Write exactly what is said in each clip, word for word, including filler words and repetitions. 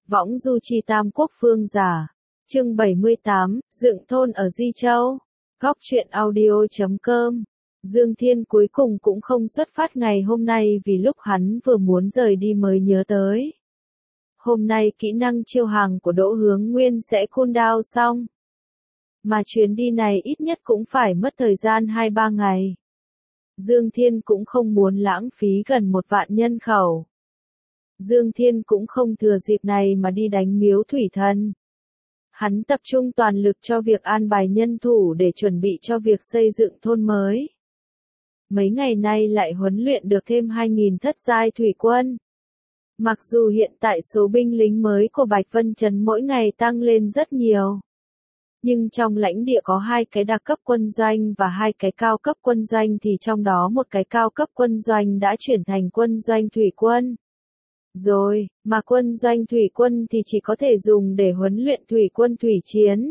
Võng du chi tam quốc phương giả. Chương bảy mươi tám, dựng thôn ở Di Châu. Góc truyện audio chấm com. Dương Thiên cuối cùng cũng không xuất phát ngày hôm nay vì lúc hắn vừa muốn rời đi mới nhớ tới. Hôm nay kỹ năng chiêu hàng của Đỗ Hướng Nguyên sẽ cooldown xong. Mà chuyến đi này ít nhất cũng phải mất thời gian hai ba ngày. Dương Thiên cũng không muốn lãng phí gần một vạn nhân khẩu. Dương Thiên cũng không thừa dịp này mà đi đánh miếu thủy thần. Hắn tập trung toàn lực cho việc an bài nhân thủ để chuẩn bị cho việc xây dựng thôn mới. Mấy ngày nay lại huấn luyện được thêm hai nghìn thất giai thủy quân. Mặc dù hiện tại số binh lính mới của Bạch Vân Trấn mỗi ngày tăng lên rất nhiều. Nhưng trong lãnh địa có hai cái đặc cấp quân doanh và hai cái cao cấp quân doanh thì trong đó một cái cao cấp quân doanh đã chuyển thành quân doanh thủy quân. Rồi, mà quân doanh thủy quân thì chỉ có thể dùng để huấn luyện thủy quân thủy chiến.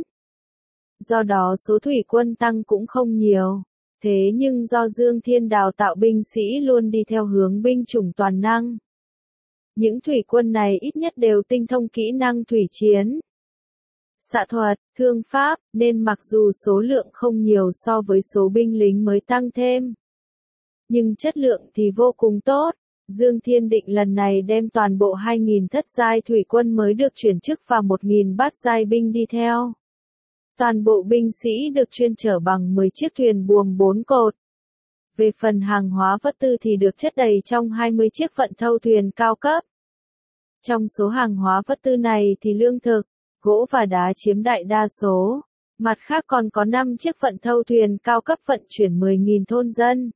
Do đó số thủy quân tăng cũng không nhiều. Thế nhưng do Dương Thiên đào tạo binh sĩ luôn đi theo hướng binh chủng toàn năng. Những thủy quân này ít nhất đều tinh thông kỹ năng thủy chiến, xạ thuật, thương pháp, nên mặc dù số lượng không nhiều so với số binh lính mới tăng thêm, nhưng chất lượng thì vô cùng tốt. Dương Thiên định lần này đem toàn bộ hai nghìn thất giai thủy quân mới được chuyển chức và một nghìn bát giai binh đi theo. Toàn bộ binh sĩ được chuyên chở bằng mười chiếc thuyền buồm bốn cột. Về phần hàng hóa vật tư thì được chất đầy trong hai mươi chiếc vận thâu thuyền cao cấp. Trong số hàng hóa vật tư này thì lương thực, gỗ và đá chiếm đại đa số. Mặt khác còn có năm chiếc vận thâu thuyền cao cấp vận chuyển mười nghìn thôn dân.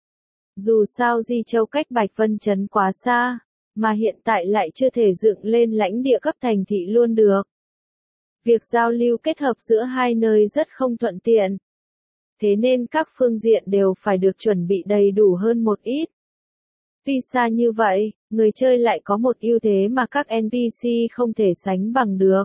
Dù sao Di Châu cách Bạch Vân Trấn quá xa, mà hiện tại lại chưa thể dựng lên lãnh địa cấp thành thị luôn được. Việc giao lưu kết hợp giữa hai nơi rất không thuận tiện. Thế nên các phương diện đều phải được chuẩn bị đầy đủ hơn một ít. Vì xa như vậy, người chơi lại có một ưu thế mà các en pê xê không thể sánh bằng được.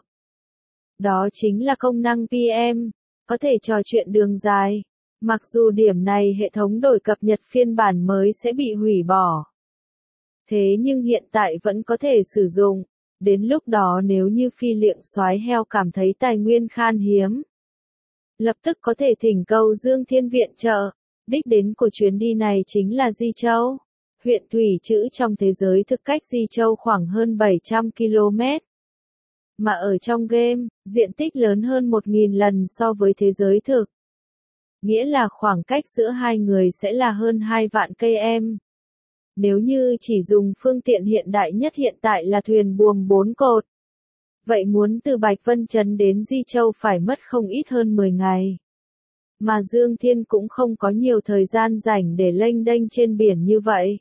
Đó chính là công năng pê em, có thể trò chuyện đường dài. Mặc dù điểm này hệ thống đổi cập nhật phiên bản mới sẽ bị hủy bỏ. Thế nhưng hiện tại vẫn có thể sử dụng. Đến lúc đó nếu như phi liệng soái heo cảm thấy tài nguyên khan hiếm, lập tức có thể thỉnh cầu Dương Thiên viện trợ. Đích đến của chuyến đi này chính là Di Châu. Huyện thủy trữ trong thế giới thực cách Di Châu khoảng hơn bảy trăm ki lô mét. Mà ở trong game, diện tích lớn hơn một nghìn lần so với thế giới thực. Nghĩa là khoảng cách giữa hai người sẽ là hơn hai vạn cây em. Nếu như chỉ dùng phương tiện hiện đại nhất hiện tại là thuyền buồm bốn cột. Vậy muốn từ Bạch Vân Trấn đến Di Châu phải mất không ít hơn mười ngày. Mà Dương Thiên cũng không có nhiều thời gian rảnh để lênh đênh trên biển như vậy.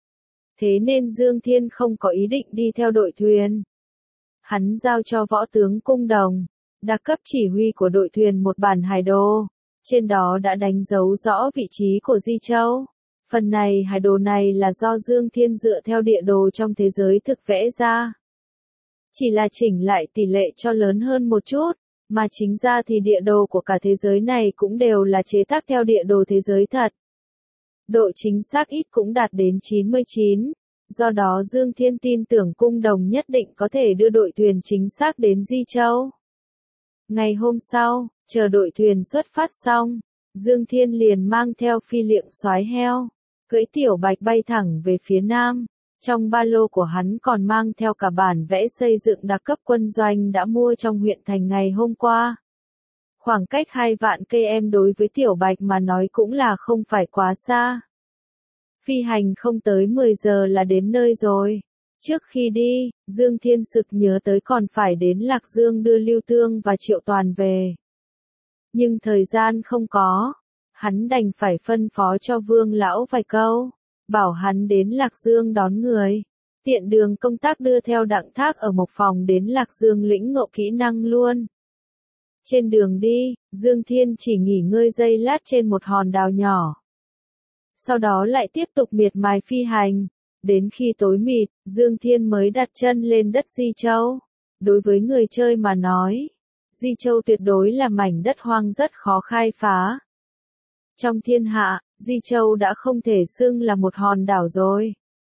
Thế nên Dương Thiên không có ý định đi theo đội thuyền. Hắn giao cho võ tướng Cung Đồng, đặc cấp chỉ huy của đội thuyền một bản hải đồ. Trên đó đã đánh dấu rõ vị trí của Di Châu. Phần này hải đồ này là do Dương Thiên dựa theo địa đồ trong thế giới thực vẽ ra. Chỉ là chỉnh lại tỷ lệ cho lớn hơn một chút, mà chính ra thì địa đồ của cả thế giới này cũng đều là chế tác theo địa đồ thế giới thật. Độ chính xác ít cũng đạt đến chín mươi chín, do đó Dương Thiên tin tưởng Cung Đồng nhất định có thể đưa đội thuyền chính xác đến Di Châu. Ngày hôm sau, chờ đội thuyền xuất phát xong, Dương Thiên liền mang theo phi liệng soái heo, cưỡi tiểu bạch bay thẳng về phía nam. Trong ba lô của hắn còn mang theo cả bản vẽ xây dựng đặc cấp quân doanh đã mua trong huyện thành ngày hôm qua. Khoảng cách hai vạn cây em đối với tiểu bạch mà nói cũng là không phải quá xa. Phi hành không tới mười giờ là đến nơi rồi. Trước khi đi, Dương Thiên sực nhớ tới còn phải đến Lạc Dương đưa Lưu Tương và Triệu Toàn về. Nhưng thời gian không có, hắn đành phải phân phó cho Vương Lão vài câu, bảo hắn đến Lạc Dương đón người. Tiện đường công tác đưa theo Đặng Thác ở Mộc Phòng đến Lạc Dương lĩnh ngộ kỹ năng luôn. Trên đường đi, Dương Thiên chỉ nghỉ ngơi giây lát trên một hòn đảo nhỏ. Sau đó lại tiếp tục miệt mài phi hành. Đến khi tối mịt, Dương Thiên mới đặt chân lên đất Di Châu. Đối với người chơi mà nói, Di Châu tuyệt đối là mảnh đất hoang rất khó khai phá. Trong thiên hạ, Di Châu đã không thể xưng là một hòn đảo rồi.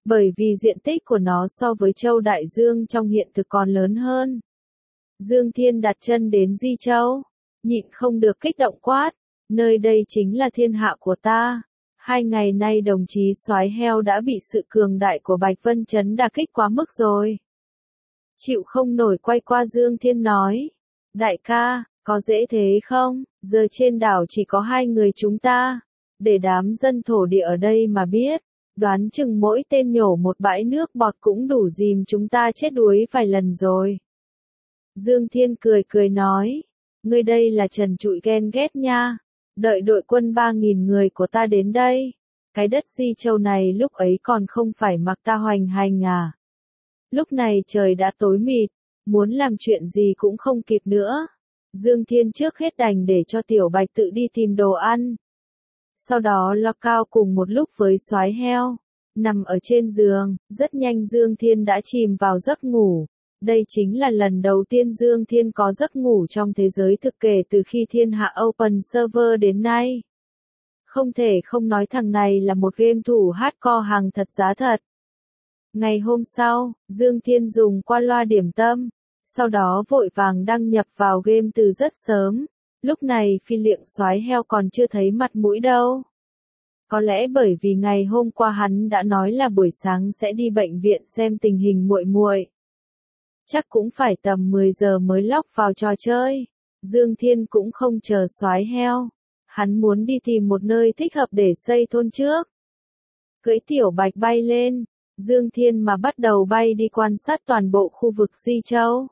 Bởi vì diện tích của nó so với Châu Đại Dương trong hiện thực còn lớn hơn. Dương Thiên đặt chân đến Di Châu, nhịn không được kích động quát, nơi đây chính là thiên hạ của ta. Hai ngày nay đồng chí soái heo đã bị sự cường đại của Bạch Vân Chấn đả kích quá mức rồi. Chịu không nổi quay qua Dương Thiên nói, đại ca, có dễ thế không, giờ trên đảo chỉ có hai người chúng ta, để đám dân thổ địa ở đây mà biết, đoán chừng mỗi tên nhổ một bãi nước bọt cũng đủ dìm chúng ta chết đuối vài lần rồi. Dương Thiên cười cười nói, ngươi đây là trần trụi ghen ghét nha, đợi đội quân ba nghìn người của ta đến đây, cái đất Di Châu này lúc ấy còn không phải mặc ta hoành hành à. Lúc này trời đã tối mịt, muốn làm chuyện gì cũng không kịp nữa. Dương Thiên trước hết đành để cho Tiểu Bạch tự đi tìm đồ ăn. Sau đó lo cao cùng một lúc với soái heo, nằm ở trên giường, rất nhanh Dương Thiên đã chìm vào giấc ngủ. Đây chính là lần đầu tiên Dương Thiên có giấc ngủ trong thế giới thực kể từ khi thiên hạ Open Server đến nay. Không thể không nói thằng này là một game thủ hardcore hàng thật giá thật. Ngày hôm sau, Dương Thiên dùng qua loa điểm tâm, sau đó vội vàng đăng nhập vào game từ rất sớm. Lúc này Phi Liệng soái heo còn chưa thấy mặt mũi đâu. Có lẽ bởi vì ngày hôm qua hắn đã nói là buổi sáng sẽ đi bệnh viện xem tình hình muội muội. Chắc cũng phải tầm mười giờ mới log vào trò chơi. Dương Thiên cũng không chờ soái heo. Hắn muốn đi tìm một nơi thích hợp để xây thôn trước. Cưỡi Tiểu Bạch bay lên, Dương Thiên mà bắt đầu bay đi quan sát toàn bộ khu vực Di Châu.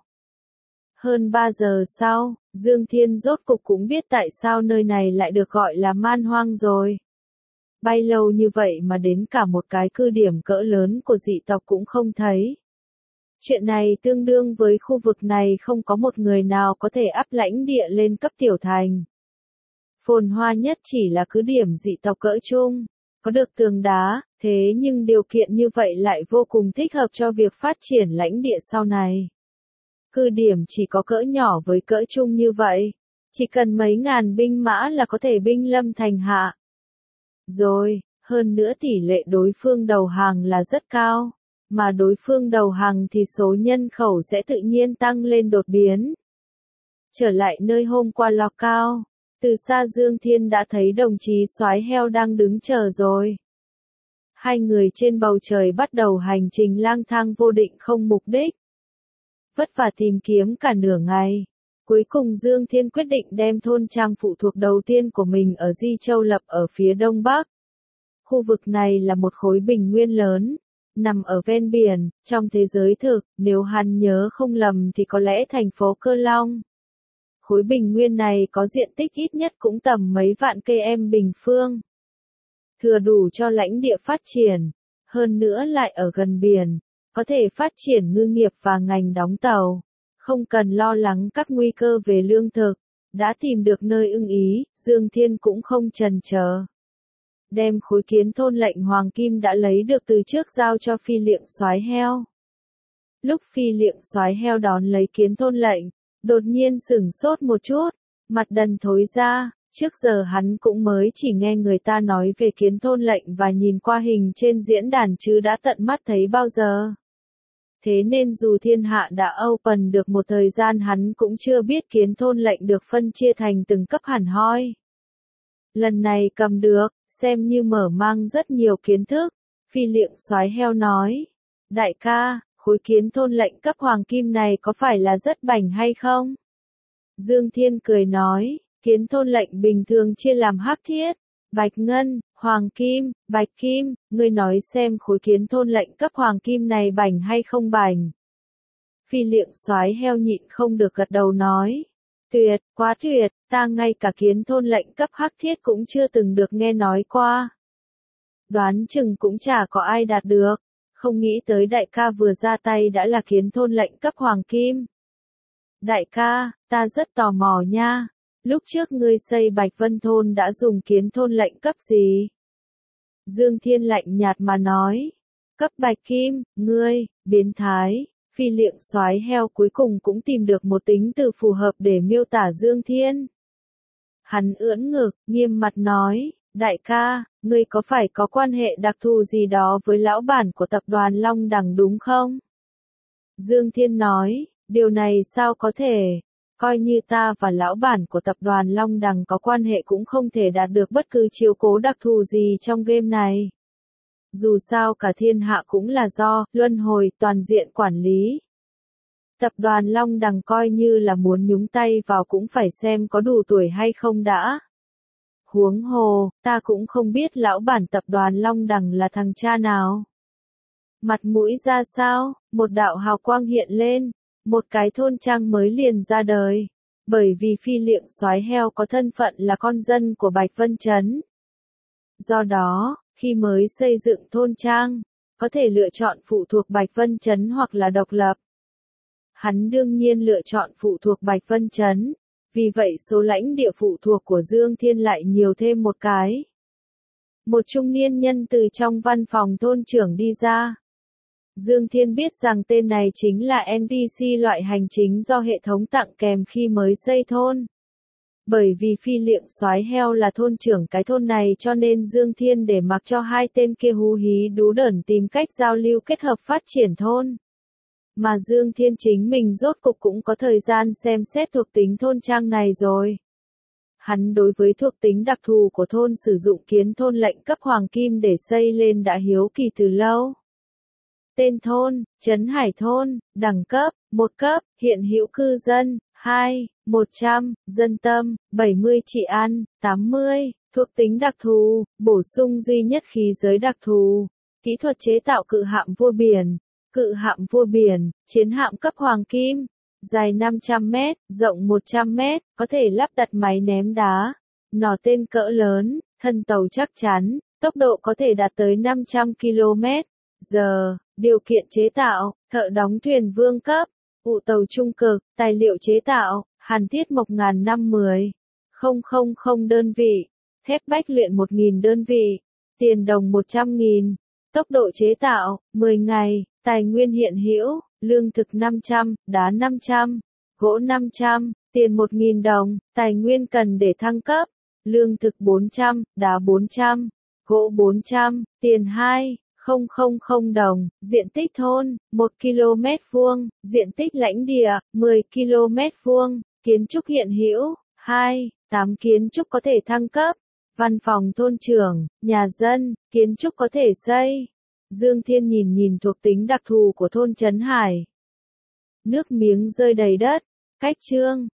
Hơn ba giờ sau, Dương Thiên rốt cục cũng biết tại sao nơi này lại được gọi là man hoang rồi. Bay lâu như vậy mà đến cả một cái cư điểm cỡ lớn của dị tộc cũng không thấy. Chuyện này tương đương với khu vực này không có một người nào có thể áp lãnh địa lên cấp tiểu thành. Phồn hoa nhất chỉ là cứ điểm dị tộc cỡ trung, có được tường đá, thế nhưng điều kiện như vậy lại vô cùng thích hợp cho việc phát triển lãnh địa sau này. Cứ điểm chỉ có cỡ nhỏ với cỡ trung như vậy, chỉ cần mấy ngàn binh mã là có thể binh lâm thành hạ. Rồi, hơn nữa tỷ lệ đối phương đầu hàng là rất cao, mà đối phương đầu hàng thì số nhân khẩu sẽ tự nhiên tăng lên đột biến. Trở lại nơi hôm qua lò cao, từ xa Dương Thiên đã thấy đồng chí soái heo đang đứng chờ rồi. Hai người trên bầu trời bắt đầu hành trình lang thang vô định không mục đích. Vất vả tìm kiếm cả nửa ngày. Cuối cùng Dương Thiên quyết định đem thôn trang phụ thuộc đầu tiên của mình ở Di Châu lập ở phía đông bắc. Khu vực này là một khối bình nguyên lớn, nằm ở ven biển, trong thế giới thực, nếu hắn nhớ không lầm thì có lẽ thành phố Cơ Long. Khối bình nguyên này có diện tích ít nhất cũng tầm mấy vạn cây em bình phương. Thừa đủ cho lãnh địa phát triển, hơn nữa lại ở gần biển, có thể phát triển ngư nghiệp và ngành đóng tàu. Không cần lo lắng các nguy cơ về lương thực, đã tìm được nơi ưng ý, Dương Thiên cũng không chần chờ. Đem khối kiến thôn lệnh hoàng kim đã lấy được từ trước giao cho Phi Liệng soái heo. Lúc Phi Liệng soái heo đón lấy kiến thôn lệnh, đột nhiên sửng sốt một chút, mặt đần thối ra, trước giờ hắn cũng mới chỉ nghe người ta nói về kiến thôn lệnh và nhìn qua hình trên diễn đàn chứ đã tận mắt thấy bao giờ. Thế nên dù thiên hạ đã open được một thời gian hắn cũng chưa biết kiến thôn lệnh được phân chia thành từng cấp hẳn hoi. Lần này cầm được, xem như mở mang rất nhiều kiến thức, Phi Liệng soái heo nói. Đại ca, khối kiến thôn lệnh cấp hoàng kim này có phải là rất bảnh hay không? Dương Thiên cười nói, kiến thôn lệnh bình thường chia làm hắc thiết, bạch ngân, hoàng kim, bạch kim, ngươi nói xem khối kiến thôn lệnh cấp hoàng kim này bảnh hay không bảnh. Phi Liệng soái heo nhịn không được gật đầu nói, tuyệt, quá tuyệt, ta ngay cả kiến thôn lệnh cấp hắc thiết cũng chưa từng được nghe nói qua. Đoán chừng cũng chả có ai đạt được, không nghĩ tới đại ca vừa ra tay đã là kiến thôn lệnh cấp hoàng kim. Đại ca, ta rất tò mò nha. Lúc trước ngươi xây Bạch Vân Thôn đã dùng kiến thôn lệnh cấp gì? Dương Thiên lạnh nhạt mà nói. Cấp bạch kim, ngươi, biến thái. Phi Liệng soái heo cuối cùng cũng tìm được một tính từ phù hợp để miêu tả Dương Thiên. Hắn ưỡn ngực, nghiêm mặt nói. Đại ca, ngươi có phải có quan hệ đặc thù gì đó với lão bản của tập đoàn Long Đằng đúng không? Dương Thiên nói, điều này sao có thể? Coi như ta và lão bản của tập đoàn Long Đằng có quan hệ cũng không thể đạt được bất cứ chiếu cố đặc thù gì trong game này. Dù sao cả thiên hạ cũng là do luân hồi toàn diện quản lý. Tập đoàn Long Đằng coi như là muốn nhúng tay vào cũng phải xem có đủ tuổi hay không đã. Huống hồ, ta cũng không biết lão bản tập đoàn Long Đằng là thằng cha nào. Mặt mũi ra sao, một đạo hào quang hiện lên, một cái thôn trang mới liền ra đời. Bởi vì phi liệng soái heo có thân phận là con dân của Bạch Vân Trấn. Do đó, khi mới xây dựng thôn trang, có thể lựa chọn phụ thuộc Bạch Vân Trấn hoặc là độc lập. Hắn đương nhiên lựa chọn phụ thuộc Bạch Vân Trấn, vì vậy số lãnh địa phụ thuộc của Dương Thiên lại nhiều thêm một cái. Một trung niên nhân từ trong văn phòng thôn trưởng đi ra. Dương Thiên biết rằng tên này chính là en pê xê loại hành chính do hệ thống tặng kèm khi mới xây thôn. Bởi vì phi liệng soái heo là thôn trưởng cái thôn này cho nên Dương Thiên để mặc cho hai tên kia hú hí đú đởn tìm cách giao lưu kết hợp phát triển thôn. Mà Dương Thiên chính mình rốt cục cũng có thời gian xem xét thuộc tính thôn trang này rồi. Hắn đối với thuộc tính đặc thù của thôn sử dụng kiến thôn lệnh cấp hoàng kim để xây lên đã hiếu kỳ từ lâu. Tên thôn, Trấn Hải Thôn, đẳng cấp, một cấp, hiện hữu cư dân, hai, một trăm, dân tâm, bảy mươi trị an, tám mươi, thuộc tính đặc thù, bổ sung duy nhất khí giới đặc thù, kỹ thuật chế tạo cự hạm vua biển, cự hạm vua biển, chiến hạm cấp hoàng kim, dài năm trăm mét, rộng một trăm mét, có thể lắp đặt máy ném đá, nỏ tên cỡ lớn, thân tàu chắc chắn, tốc độ có thể đạt tới năm trăm ki lô mét giờ. Điều kiện chế tạo, thợ đóng thuyền vương cấp, ụ tàu trung cực, tài liệu chế tạo, hàn thiết mộc ngàn năm mười, không không không đơn vị, thép bách luyện một nghìn đơn vị, tiền đồng một trăm nghìn, tốc độ chế tạo, mười ngày, tài nguyên hiện hữu, lương thực năm trăm, đá năm trăm, gỗ năm trăm, tiền một nghìn đồng, tài nguyên cần để thăng cấp, lương thực bốn trăm, đá bốn trăm, gỗ bốn trăm, tiền hai. không không không đồng, diện tích thôn, một ki lô mét vuông, diện tích lãnh địa, mười ki lô mét vuông, kiến trúc hiện hữu, hai, tám kiến trúc có thể thăng cấp, văn phòng thôn trưởng, nhà dân, kiến trúc có thể xây. Dương Thiên nhìn nhìn thuộc tính đặc thù của thôn Trấn Hải. Nước miếng rơi đầy đất, cách chương.